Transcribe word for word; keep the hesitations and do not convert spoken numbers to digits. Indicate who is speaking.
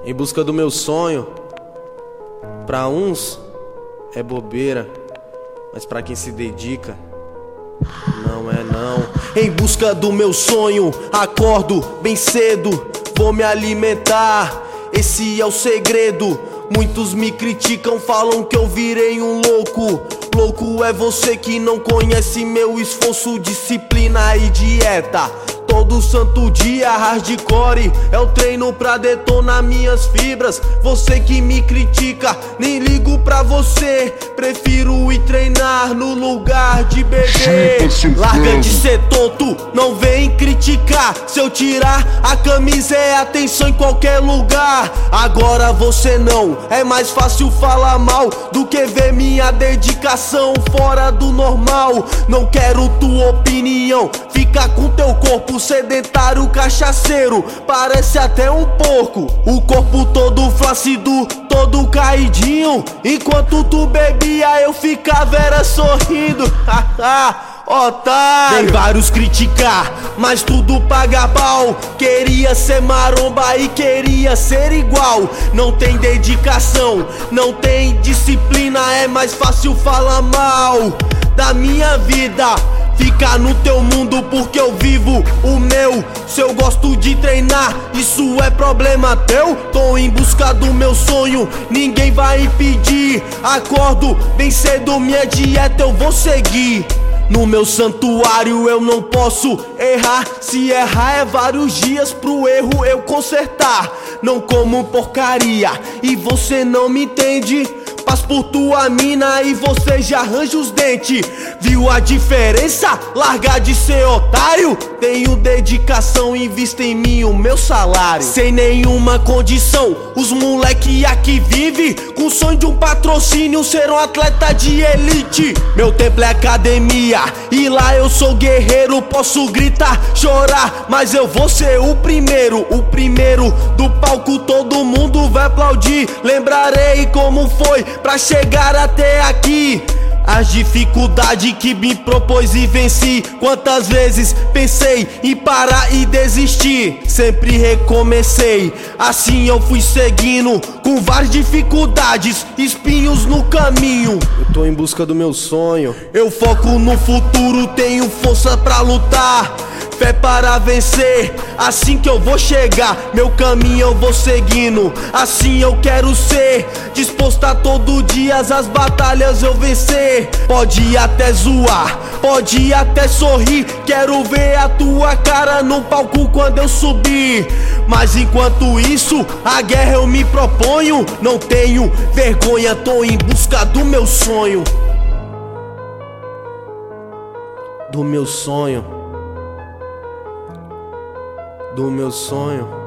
Speaker 1: Em busca do meu sonho. Pra uns é bobeira, mas pra quem se dedica, não é não. Em busca do meu sonho, acordo bem cedo, vou me alimentar, esse é o segredo. Muitos me criticam, falam que eu virei um louco. Louco é você que não conhece meu esforço, disciplina e dieta. Todo santo dia hardcore é o treino pra detonar minhas fibras. Você que me critica, nem ligo pra você. Prefiro ir treinar no lugar de beber. Larga de ser tonto, não vem criticar. Se eu tirar a camisa é atenção em qualquer lugar. Agora você não, é mais fácil falar mal do que ver minha dedicação fora do normal. Não quero tua opinião, fica com teu corpo sedentário, cachaceiro, parece até um porco. O corpo todo flácido, todo caidinho. Enquanto tu bebia eu ficava era sorrindo. Otário. Vem vários criticar, mas tudo paga pau. Queria ser maromba e queria ser igual. Não tem dedicação, não tem disciplina, é mais fácil falar mal da minha vida. Fica no teu mundo porque eu vivo o meu. Se eu gosto de treinar, isso é problema teu. Tô em busca do meu sonho, ninguém vai impedir. Acordo bem cedo, minha dieta eu vou seguir. No meu santuário eu não posso errar. Se errar é vários dias pro erro eu consertar. Não como porcaria e você não me entende. Passo por tua mina e você já arranja os dentes. Viu a diferença? Larga de ser otário. Tenho dedicação, invista em mim o meu salário. Sem nenhuma condição, os moleque aqui vive com o sonho de um patrocínio, ser um atleta de elite. Meu templo é academia e lá eu sou guerreiro. Posso gritar, chorar, mas eu vou ser o primeiro. O primeiro do palco, todo mundo vai aplaudir. Lembrarei como foi pra chegar até aqui, as dificuldades que me propôs e venci. Quantas vezes pensei em parar e desistir, sempre recomecei. Assim eu fui seguindo, com várias dificuldades, espinhos no caminho. Eu tô em busca do meu sonho. Eu foco no futuro, tenho força pra lutar, fé para vencer, assim que eu vou chegar. Meu caminho eu vou seguindo, assim eu quero ser. Disposto a todo dia as batalhas eu vencer. Pode até zoar, pode até sorrir. Quero ver a tua cara no palco quando eu subir. Mas enquanto isso, a guerra eu me proponho. Não tenho vergonha, tô em busca do meu sonho. Do meu sonho. Do meu sonho.